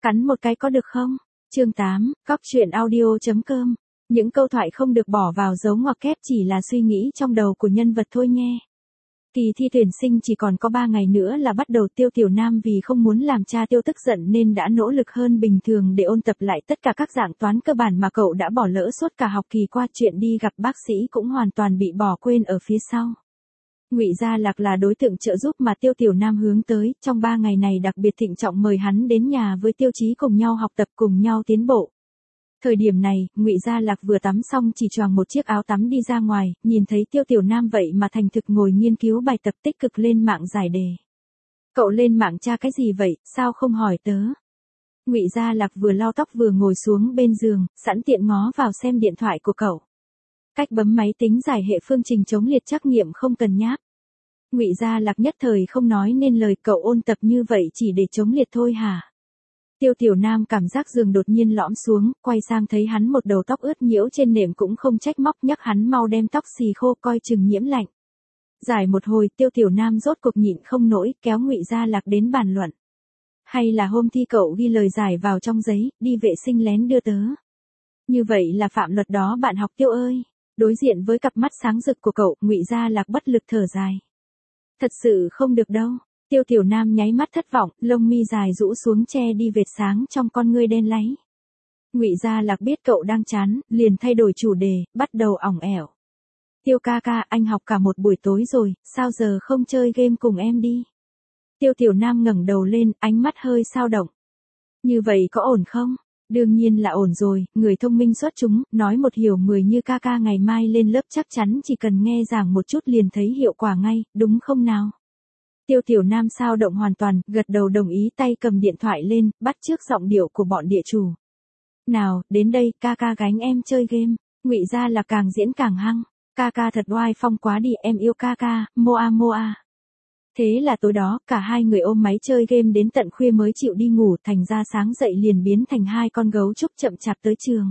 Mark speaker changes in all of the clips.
Speaker 1: Cắn một cái có được không? Chương 8, cóc truyện audio.com. Những câu thoại không được bỏ vào dấu ngoặc kép chỉ là suy nghĩ trong đầu của nhân vật thôi nghe. Kỳ thi tuyển sinh chỉ còn có 3 ngày nữa là bắt đầu. Tiêu Tiểu Nam vì không muốn làm cha Tiêu tức giận nên đã nỗ lực hơn bình thường để ôn tập lại tất cả các dạng toán cơ bản mà cậu đã bỏ lỡ suốt cả học kỳ qua. Chuyện đi gặp bác sĩ cũng hoàn toàn bị bỏ quên ở phía sau. Ngụy Gia Lạc là đối tượng trợ giúp mà Tiêu Tiểu Nam hướng tới, trong 3 ngày này đặc biệt thịnh trọng mời hắn đến nhà với Tiêu Chí cùng nhau học tập cùng nhau tiến bộ. Thời điểm này, Ngụy Gia Lạc vừa tắm xong chỉ choàng một chiếc áo tắm đi ra ngoài, nhìn thấy Tiêu Tiểu Nam vậy mà thành thực ngồi nghiên cứu bài tập tích cực lên mạng giải đề. Cậu lên mạng tra cái gì vậy, sao không hỏi tớ? Ngụy Gia Lạc vừa lau tóc vừa ngồi xuống bên giường, sẵn tiện ngó vào xem điện thoại của cậu. Cách bấm máy tính giải hệ phương trình chống liệt trắc nghiệm không cần nháp. Ngụy Gia Lạc nhất thời không nói nên lời. Cậu ôn tập như vậy chỉ để chống liệt thôi hả? Tiêu Tiểu Nam cảm giác giường đột nhiên lõm xuống, quay sang thấy hắn một đầu tóc ướt nhiễu trên nệm cũng không trách móc, nhắc hắn mau đem tóc xì khô coi chừng nhiễm lạnh. Giải một hồi Tiêu Tiểu Nam rốt cuộc nhịn không nổi, kéo Ngụy Gia Lạc đến bàn luận. Hay là hôm thi cậu ghi lời giải vào trong giấy, đi vệ sinh lén đưa tớ. Như vậy là phạm luật đó bạn học Tiêu ơi. Đối diện với cặp mắt sáng rực của cậu, Ngụy Gia Lạc bất lực thở dài. Thật sự không được đâu. Tiêu Tiểu Nam nháy mắt thất vọng, lông mi dài rũ xuống che đi vệt sáng trong con ngươi đen láy. Ngụy Gia Lạc biết cậu đang chán, liền thay đổi chủ đề, bắt đầu ỏng ẻo. Tiêu ca ca, anh học cả một buổi tối rồi, sao giờ không chơi game cùng em đi? Tiêu Tiểu Nam ngẩng đầu lên, ánh mắt hơi dao động. Như vậy có ổn không? Đương nhiên là ổn rồi, người thông minh xuất chúng, nói một hiểu 10 như ca ca ngày mai lên lớp chắc chắn chỉ cần nghe giảng một chút liền thấy hiệu quả ngay, đúng không nào? Tiêu Tiểu Nam dao động hoàn toàn, gật đầu đồng ý, tay cầm điện thoại lên, bắt chước giọng điệu của bọn địa chủ. Nào, đến đây, ca ca gánh em chơi game. Ngụy Gia Lạc càng diễn càng hăng. Ca ca thật oai phong quá đi, em yêu ca ca, moa moa. Thế là tối đó, cả hai người ôm máy chơi game đến tận khuya mới chịu đi ngủ, thành ra sáng dậy liền biến thành hai con gấu trúc chậm chạp tới trường.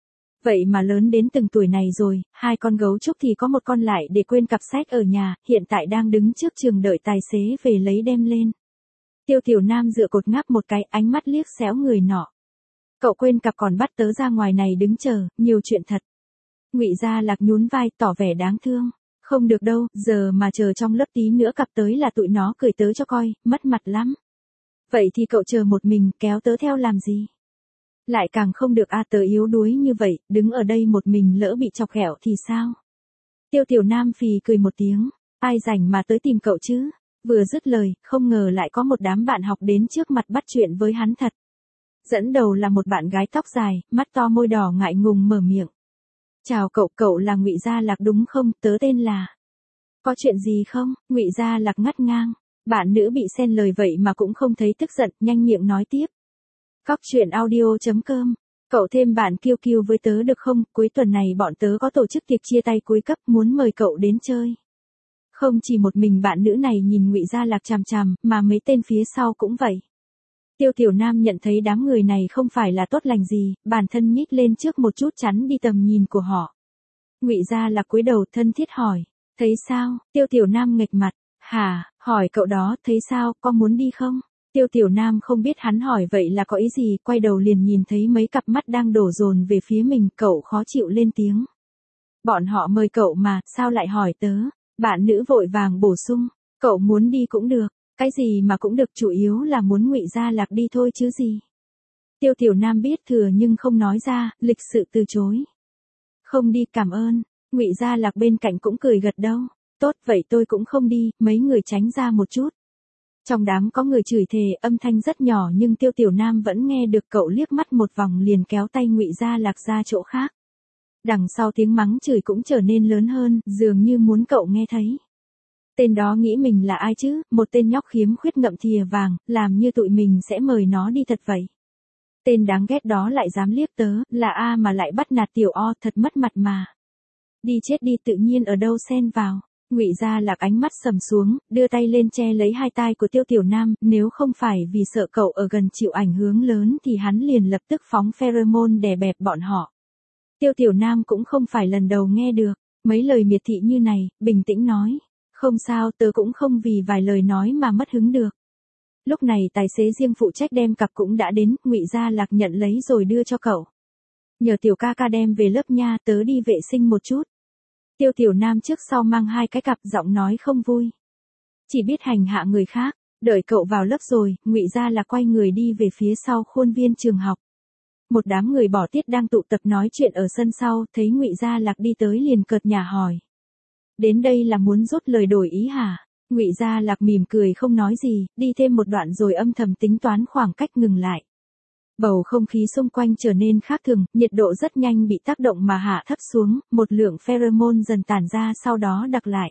Speaker 1: Vậy mà lớn đến từng tuổi này rồi, hai con gấu trúc thì có một con lại để quên cặp sách ở nhà, hiện tại đang đứng trước trường đợi tài xế về lấy đem lên. Tiêu Tiểu Nam dựa cột ngáp một cái, ánh mắt liếc xéo người nọ. Cậu quên cặp còn bắt tớ ra ngoài này đứng chờ, nhiều chuyện thật. Ngụy Gia Lạc nhún vai tỏ vẻ đáng thương. Không được đâu, giờ mà chờ trong lớp tí nữa cặp tới là tụi nó cười tớ cho coi, mất mặt lắm. Vậy thì cậu chờ một mình, kéo tớ theo làm gì? Lại càng không được tớ yếu đuối như vậy, đứng ở đây một mình lỡ bị chọc ghẹo thì sao? Tiêu Tiểu Nam phì cười một tiếng, ai rảnh mà tới tìm cậu chứ? Vừa dứt lời, không ngờ lại có một đám bạn học đến trước mặt bắt chuyện với hắn thật. Dẫn đầu là một bạn gái tóc dài, mắt to môi đỏ ngại ngùng mở miệng. Chào cậu, cậu là Ngụy Gia Lạc đúng không? Tớ tên là... Có chuyện gì không? Ngụy Gia Lạc ngắt ngang. Bạn nữ bị xen lời vậy mà cũng không thấy tức giận, nhanh miệng nói tiếp. cóc truyện audio.com. Cậu thêm bạn kiêu kiêu với tớ được không? Cuối tuần này bọn tớ có tổ chức tiệc chia tay cuối cấp, muốn mời cậu đến chơi. Không chỉ một mình bạn nữ này nhìn Ngụy Gia Lạc chằm chằm, mà mấy tên phía sau cũng vậy. Tiêu Tiểu Nam nhận thấy đám người này không phải là tốt lành gì, bản thân nhích lên trước một chút chắn đi tầm nhìn của họ. Ngụy Gia Lạc cúi đầu thân thiết hỏi, thấy sao? Tiêu Tiểu Nam nghệch mặt, hả, hỏi cậu đó, thấy sao, có muốn đi không? Tiêu Tiểu Nam không biết hắn hỏi vậy là có ý gì, quay đầu liền nhìn thấy mấy cặp mắt đang đổ dồn về phía mình, cậu khó chịu lên tiếng. Bọn họ mời cậu mà, sao lại hỏi tớ? Bạn nữ vội vàng bổ sung, cậu muốn đi cũng được. Cái gì mà cũng được, chủ yếu là muốn Ngụy Gia Lạc đi thôi chứ gì. Tiêu Tiểu Nam biết thừa nhưng không nói ra, lịch sự từ chối. Không đi, cảm ơn. Ngụy Gia Lạc bên cạnh cũng cười gật đầu. Tốt, vậy tôi cũng không đi, mấy người tránh ra một chút. Trong đám có người chửi thề, âm thanh rất nhỏ nhưng Tiêu Tiểu Nam vẫn nghe được, cậu liếc mắt một vòng liền kéo tay Ngụy Gia Lạc ra chỗ khác. Đằng sau tiếng mắng chửi cũng trở nên lớn hơn, dường như muốn cậu nghe thấy. Tên đó nghĩ mình là ai chứ, một tên nhóc khiếm khuyết ngậm thìa vàng, làm như tụi mình sẽ mời nó đi thật vậy. Tên đáng ghét đó lại dám liếc tớ, là A mà lại bắt nạt tiểu O, thật mất mặt mà. Đi chết đi, tự nhiên ở đâu xen vào. Ngụy Gia Lạc ánh mắt sầm xuống, đưa tay lên che lấy hai tai của Tiêu Tiểu Nam, nếu không phải vì sợ cậu ở gần chịu ảnh hưởng lớn thì hắn liền lập tức phóng pheromone đè bẹp bọn họ. Tiêu Tiểu Nam cũng không phải lần đầu nghe được mấy lời miệt thị như này, bình tĩnh nói. Không sao, tớ cũng không vì vài lời nói mà mất hứng được. Lúc này tài xế riêng phụ trách đem cặp cũng đã đến, Ngụy Gia Lạc nhận lấy rồi đưa cho cậu. Nhờ tiểu ca ca đem về lớp nha, tớ đi vệ sinh một chút. Tiêu Tiểu Nam trước sau mang hai cái cặp, giọng nói không vui. Chỉ biết hành hạ người khác. Đợi cậu vào lớp rồi, Ngụy Gia Lạc quay người đi về phía sau khuôn viên trường học. Một đám người bỏ tiết đang tụ tập nói chuyện ở sân sau, thấy Ngụy Gia Lạc đi tới liền cợt nhả hỏi. Đến đây là muốn rút lời đổi ý hả? Ngụy Gia Lạc mỉm cười không nói gì, đi thêm một đoạn rồi âm thầm tính toán khoảng cách ngừng lại. Bầu không khí xung quanh trở nên khác thường, nhiệt độ rất nhanh bị tác động mà hạ thấp xuống, một lượng pheromone dần tản ra sau đó đặc lại.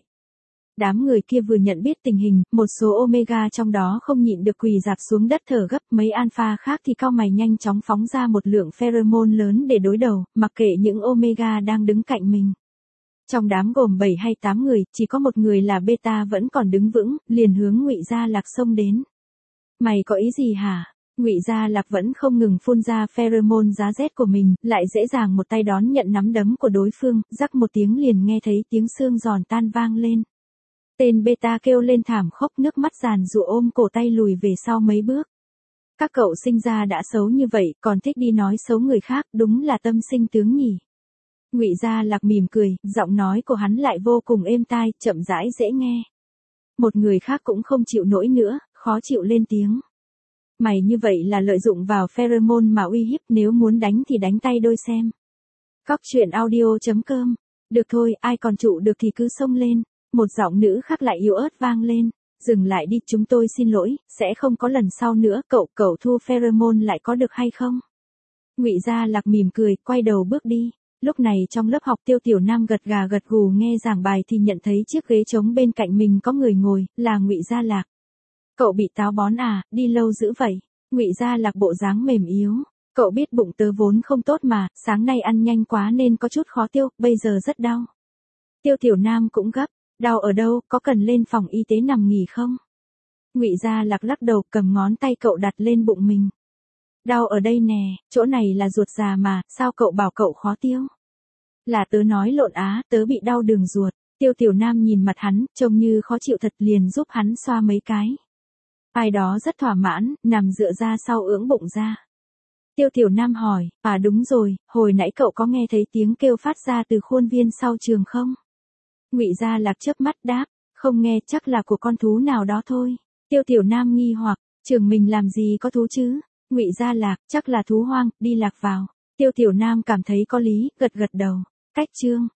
Speaker 1: Đám người kia vừa nhận biết tình hình, một số omega trong đó không nhịn được quỳ rạp xuống đất thở gấp, mấy alpha khác thì cau mày nhanh chóng phóng ra một lượng pheromone lớn để đối đầu, mặc kệ những omega đang đứng cạnh mình. Trong đám gồm 7 hay 8 người, chỉ có một người là beta vẫn còn đứng vững, liền hướng Ngụy Gia Lạc xông đến. Mày có ý gì hả? Ngụy Gia Lạc vẫn không ngừng phun ra pheromone giá rét của mình, lại dễ dàng một tay đón nhận nắm đấm của đối phương, rắc một tiếng liền nghe thấy tiếng xương giòn tan vang lên. Tên beta kêu lên thảm khốc, nước mắt giàn giụa ôm cổ tay lùi về sau mấy bước. Các cậu sinh ra đã xấu như vậy, còn thích đi nói xấu người khác, đúng là tâm sinh tướng nhỉ. Ngụy Gia Lạc mỉm cười, giọng nói của hắn lại vô cùng êm tai, chậm rãi dễ nghe. Một người khác cũng không chịu nổi nữa, khó chịu lên tiếng. Mày như vậy là lợi dụng vào pheromone mà uy hiếp, nếu muốn đánh thì đánh tay đôi xem. Cóc truyện audio.com. Được thôi, ai còn trụ được thì cứ xông lên. Một giọng nữ khác lại yếu ớt vang lên. Dừng lại đi, chúng tôi xin lỗi, sẽ không có lần sau nữa, cậu thu pheromone lại có được hay không? Ngụy Gia Lạc mỉm cười, quay đầu bước đi. Lúc này trong lớp học Tiêu Tiểu Nam gật gà gật gù nghe giảng bài thì nhận thấy chiếc ghế trống bên cạnh mình có người ngồi, là Ngụy Gia Lạc. Cậu bị táo bón à, đi lâu dữ vậy? Ngụy Gia Lạc bộ dáng mềm yếu. Cậu biết bụng tớ vốn không tốt mà, sáng nay ăn nhanh quá nên có chút khó tiêu, bây giờ rất đau. Tiêu Tiểu Nam cũng gấp, đau ở đâu, có cần lên phòng y tế nằm nghỉ không? Ngụy Gia Lạc lắc đầu, cầm ngón tay cậu đặt lên bụng mình. Đau ở đây nè, chỗ này là ruột già mà, sao cậu bảo cậu khó tiêu? Là tớ nói lộn á, tớ bị đau đường ruột. Tiêu Tiểu Nam nhìn mặt hắn, trông như khó chịu thật liền giúp hắn xoa mấy cái. Ai đó rất thỏa mãn, nằm dựa ra sau ưỡng bụng ra. Tiêu Tiểu Nam hỏi, à đúng rồi, hồi nãy cậu có nghe thấy tiếng kêu phát ra từ khuôn viên sau trường không? Ngụy Gia Lạc chớp mắt đáp, không nghe, chắc là của con thú nào đó thôi. Tiêu Tiểu Nam nghi hoặc, trường mình làm gì có thú chứ? Ngụy Gia Lạc, chắc là thú hoang, đi lạc vào. Tiêu Tiểu Nam cảm thấy có lý, gật gật đầu. Cách chương